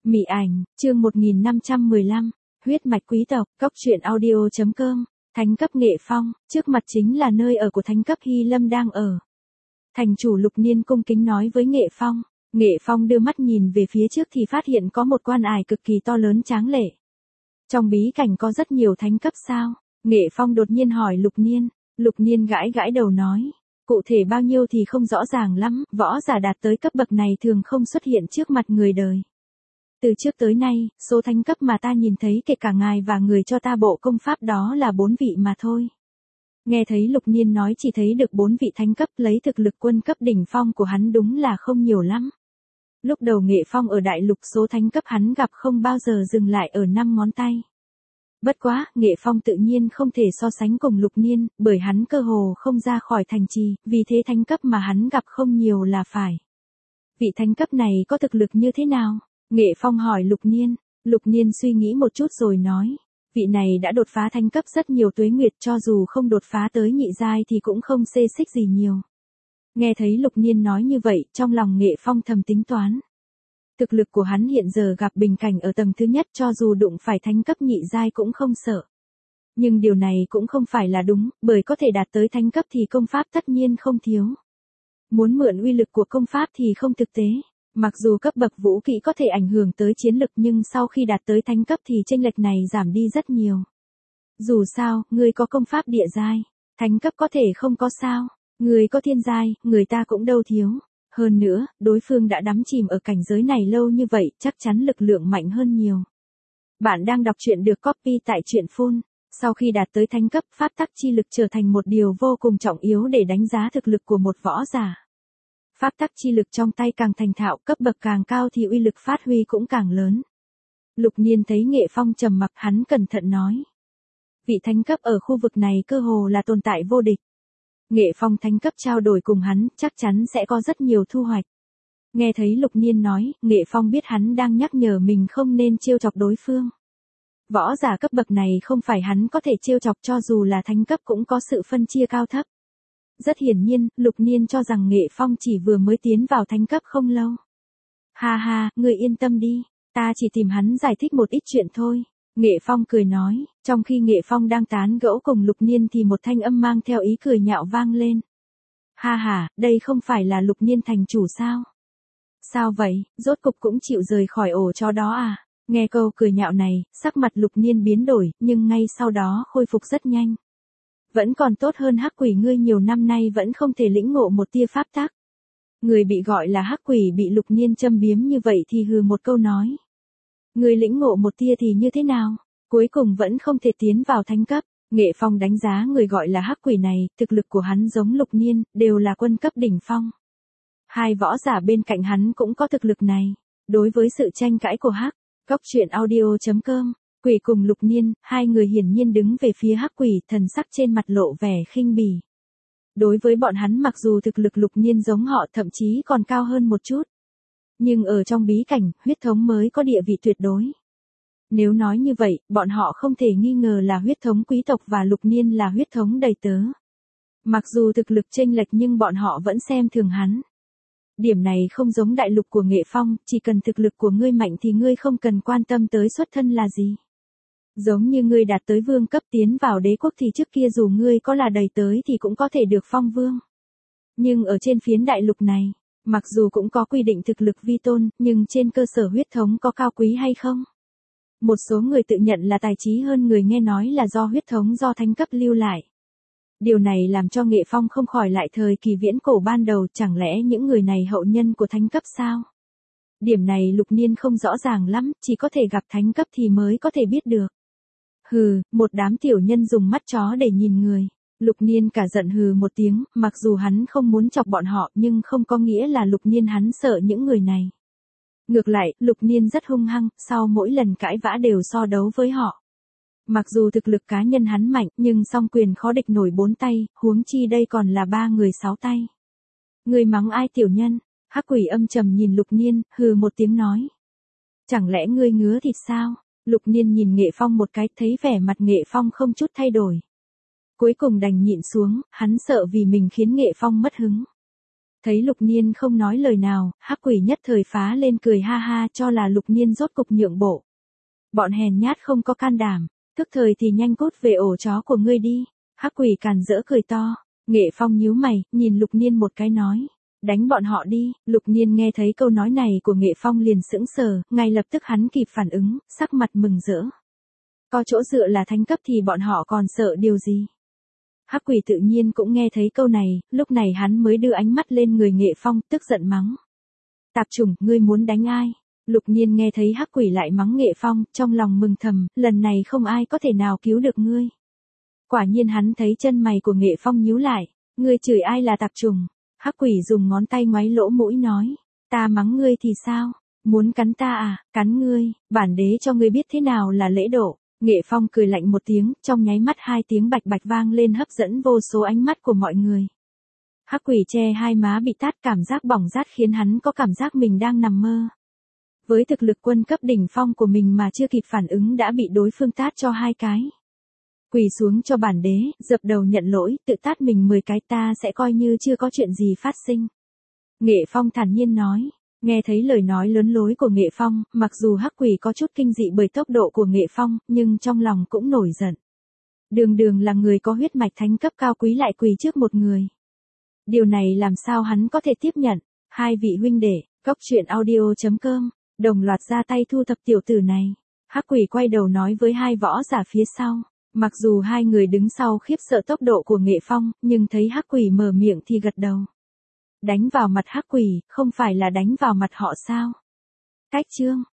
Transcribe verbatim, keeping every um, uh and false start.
Mị ảnh, chương một nghìn năm trăm mười lăm, huyết mạch quý tộc, cốc truyện audio chấm com, thánh cấp Nghệ Phong, trước mặt chính là nơi ở của thánh cấp Hy Lâm đang ở. Thành chủ Lục Niên cung kính nói với Nghệ Phong, Nghệ Phong đưa mắt nhìn về phía trước thì phát hiện có một quan ải cực kỳ to lớn tráng lệ. Trong bí cảnh có rất nhiều thánh cấp sao? Nghệ Phong đột nhiên hỏi Lục Niên, Lục Niên gãi gãi đầu nói, cụ thể bao nhiêu thì không rõ ràng lắm, võ giả đạt tới cấp bậc này thường không xuất hiện trước mặt người đời. Từ trước tới nay, số thánh cấp mà ta nhìn thấy kể cả ngài và người cho ta bộ công pháp đó là bốn vị mà thôi. Nghe thấy Lục Niên nói chỉ thấy được bốn vị thánh cấp, lấy thực lực quân cấp đỉnh phong của hắn đúng là không nhiều lắm. Lúc đầu Nghệ Phong ở đại lục số thánh cấp hắn gặp không bao giờ dừng lại ở năm ngón tay. Bất quá, Nghệ Phong tự nhiên không thể so sánh cùng Lục Niên, bởi hắn cơ hồ không ra khỏi thành trì, vì thế thánh cấp mà hắn gặp không nhiều là phải. Vị thánh cấp này có thực lực như thế nào? Nghệ Phong hỏi Lục Niên, Lục Niên suy nghĩ một chút rồi nói, vị này đã đột phá thánh cấp rất nhiều tuế nguyệt, cho dù không đột phá tới nhị giai thì cũng không xê xích gì nhiều. Nghe thấy Lục Niên nói như vậy, trong lòng Nghệ Phong thầm tính toán. Thực lực của hắn hiện giờ gặp bình cảnh ở tầng thứ nhất, cho dù đụng phải thánh cấp nhị giai cũng không sợ. Nhưng điều này cũng không phải là đúng, bởi có thể đạt tới thánh cấp thì công pháp tất nhiên không thiếu. Muốn mượn uy lực của công pháp thì không thực tế. Mặc dù cấp bậc vũ kỹ có thể ảnh hưởng tới chiến lực nhưng sau khi đạt tới thánh cấp thì chênh lệch này giảm đi rất nhiều. Dù sao, người có công pháp địa giai, thánh cấp có thể không có sao. Người có thiên giai, người ta cũng đâu thiếu. Hơn nữa, đối phương đã đắm chìm ở cảnh giới này lâu như vậy, chắc chắn lực lượng mạnh hơn nhiều. Bạn đang đọc truyện được copy tại truyện phun. Sau khi đạt tới thánh cấp, pháp tắc chi lực trở thành một điều vô cùng trọng yếu để đánh giá thực lực của một võ giả. Pháp tắc chi lực trong tay càng thành thạo, cấp bậc càng cao thì uy lực phát huy cũng càng lớn. Lục Niên thấy Nghệ Phong trầm mặc, hắn cẩn thận nói. Vị thánh cấp ở khu vực này cơ hồ là tồn tại vô địch. Nghệ Phong thánh cấp trao đổi cùng hắn, chắc chắn sẽ có rất nhiều thu hoạch. Nghe thấy Lục Niên nói, Nghệ Phong biết hắn đang nhắc nhở mình không nên trêu chọc đối phương. Võ giả cấp bậc này không phải hắn có thể trêu chọc, cho dù là thánh cấp cũng có sự phân chia cao thấp. Rất hiển nhiên, Lục Niên cho rằng Nghệ Phong chỉ vừa mới tiến vào thánh cấp không lâu. Ha ha, người yên tâm đi, ta chỉ tìm hắn giải thích một ít chuyện thôi. Nghệ Phong cười nói, trong khi Nghệ Phong đang tán gẫu cùng Lục Niên thì một thanh âm mang theo ý cười nhạo vang lên. Ha ha, đây không phải là Lục Niên thành chủ sao? Sao vậy, rốt cục cũng chịu rời khỏi ổ chó đó à? Nghe câu cười nhạo này, sắc mặt Lục Niên biến đổi, nhưng ngay sau đó khôi phục rất nhanh. Vẫn còn tốt hơn hắc quỷ, ngươi nhiều năm nay vẫn không thể lĩnh ngộ một tia pháp tắc. Người bị gọi là hắc quỷ bị Lục Niên châm biếm như vậy thì hừ một câu nói. Người lĩnh ngộ một tia thì như thế nào? Cuối cùng vẫn không thể tiến vào thánh cấp. Nghệ Phong đánh giá người gọi là hắc quỷ này, thực lực của hắn giống Lục Niên, đều là quân cấp đỉnh phong. Hai võ giả bên cạnh hắn cũng có thực lực này. Đối với sự tranh cãi của hắc, cốc truyện audio chấm com, Quỷ cùng Lục Niên, hai người hiển nhiên đứng về phía hắc quỷ, thần sắc trên mặt lộ vẻ khinh bỉ. Đối với bọn hắn mặc dù thực lực Lục Niên giống họ, thậm chí còn cao hơn một chút. Nhưng ở trong bí cảnh, huyết thống mới có địa vị tuyệt đối. Nếu nói như vậy, bọn họ không thể nghi ngờ là huyết thống quý tộc và Lục Niên là huyết thống đầy tớ. Mặc dù thực lực chênh lệch nhưng bọn họ vẫn xem thường hắn. Điểm này không giống đại lục của Nghệ Phong, chỉ cần thực lực của ngươi mạnh thì ngươi không cần quan tâm tới xuất thân là gì. Giống như ngươi đạt tới vương cấp tiến vào đế quốc thì trước kia dù ngươi có là đầy tới thì cũng có thể được phong vương. Nhưng ở trên phiến đại lục này, mặc dù cũng có quy định thực lực vi tôn, nhưng trên cơ sở huyết thống có cao quý hay không? Một số người tự nhận là tài trí hơn người nghe nói là do huyết thống do thánh cấp lưu lại. Điều này làm cho Nghệ Phong không khỏi lại thời kỳ viễn cổ ban đầu, chẳng lẽ những người này hậu nhân của thánh cấp sao? Điểm này Lục Niên không rõ ràng lắm, chỉ có thể gặp thánh cấp thì mới có thể biết được. Hừ, một đám tiểu nhân dùng mắt chó để nhìn người. Lục Niên cả giận hừ một tiếng, mặc dù hắn không muốn chọc bọn họ nhưng không có nghĩa là Lục Niên hắn sợ những người này. Ngược lại, Lục Niên rất hung hăng, sau mỗi lần cãi vã đều so đấu với họ. Mặc dù thực lực cá nhân hắn mạnh nhưng song quyền khó địch nổi bốn tay, huống chi đây còn là ba người sáu tay. Người mắng ai tiểu nhân? Hắc quỷ âm trầm nhìn Lục Niên, hừ một tiếng nói. Chẳng lẽ ngươi ngứa thịt sao? Lục Niên nhìn Nghệ Phong một cái, thấy vẻ mặt Nghệ Phong không chút thay đổi. Cuối cùng đành nhịn xuống, hắn sợ vì mình khiến Nghệ Phong mất hứng. Thấy Lục Niên không nói lời nào, hắc quỷ nhất thời phá lên cười ha ha cho là Lục Niên rốt cục nhượng bộ. Bọn hèn nhát không có can đảm, tức thời thì nhanh cút về ổ chó của ngươi đi. Hắc quỷ càn rỡ cười to. Nghệ Phong nhíu mày, nhìn Lục Niên một cái nói. Đánh bọn họ đi. Lục Niên nghe thấy câu nói này của Nghệ Phong liền sững sờ, ngay lập tức hắn kịp phản ứng, sắc mặt mừng rỡ. Có chỗ dựa là thánh cấp thì bọn họ còn sợ điều gì? Hắc quỷ tự nhiên cũng nghe thấy câu này, lúc này hắn mới đưa ánh mắt lên người Nghệ Phong, tức giận mắng. Tạp chủng, ngươi muốn đánh ai? Lục Niên nghe thấy hắc quỷ lại mắng Nghệ Phong, trong lòng mừng thầm, lần này không ai có thể nào cứu được ngươi. Quả nhiên hắn thấy chân mày của Nghệ Phong nhíu lại, ngươi chửi ai là tạp chủng? Hắc quỷ dùng ngón tay ngoáy lỗ mũi nói, ta mắng ngươi thì sao? Muốn cắn ta à? Cắn ngươi, bản đế cho ngươi biết thế nào là lễ độ. Nghệ Phong cười lạnh một tiếng, trong nháy mắt hai tiếng bạch bạch vang lên hấp dẫn vô số ánh mắt của mọi người. Hắc quỷ che hai má bị tát, cảm giác bỏng rát khiến hắn có cảm giác mình đang nằm mơ. Với thực lực quân cấp đỉnh phong của mình mà chưa kịp phản ứng đã bị đối phương tát cho hai cái. Quỳ xuống cho bản đế, dập đầu nhận lỗi, tự tát mình mười cái, ta sẽ coi như chưa có chuyện gì phát sinh. Nghệ Phong thản nhiên nói. Nghe thấy lời nói lớn lối của Nghệ Phong, mặc dù hắc quỷ có chút kinh dị bởi tốc độ của Nghệ Phong, nhưng trong lòng cũng nổi giận. Đường đường là người có huyết mạch thánh cấp cao quý lại quỳ trước một người. Điều này làm sao hắn có thể tiếp nhận? Hai vị huynh đệ, cốc truyện audio chấm com, đồng loạt ra tay thu thập tiểu tử này. Hắc quỷ quay đầu nói với hai võ giả phía sau. Mặc dù hai người đứng sau khiếp sợ tốc độ của Nghệ Phong, nhưng thấy hắc quỷ mở miệng thì gật đầu. Đánh vào mặt hắc quỷ, không phải là đánh vào mặt họ sao? Cách chương.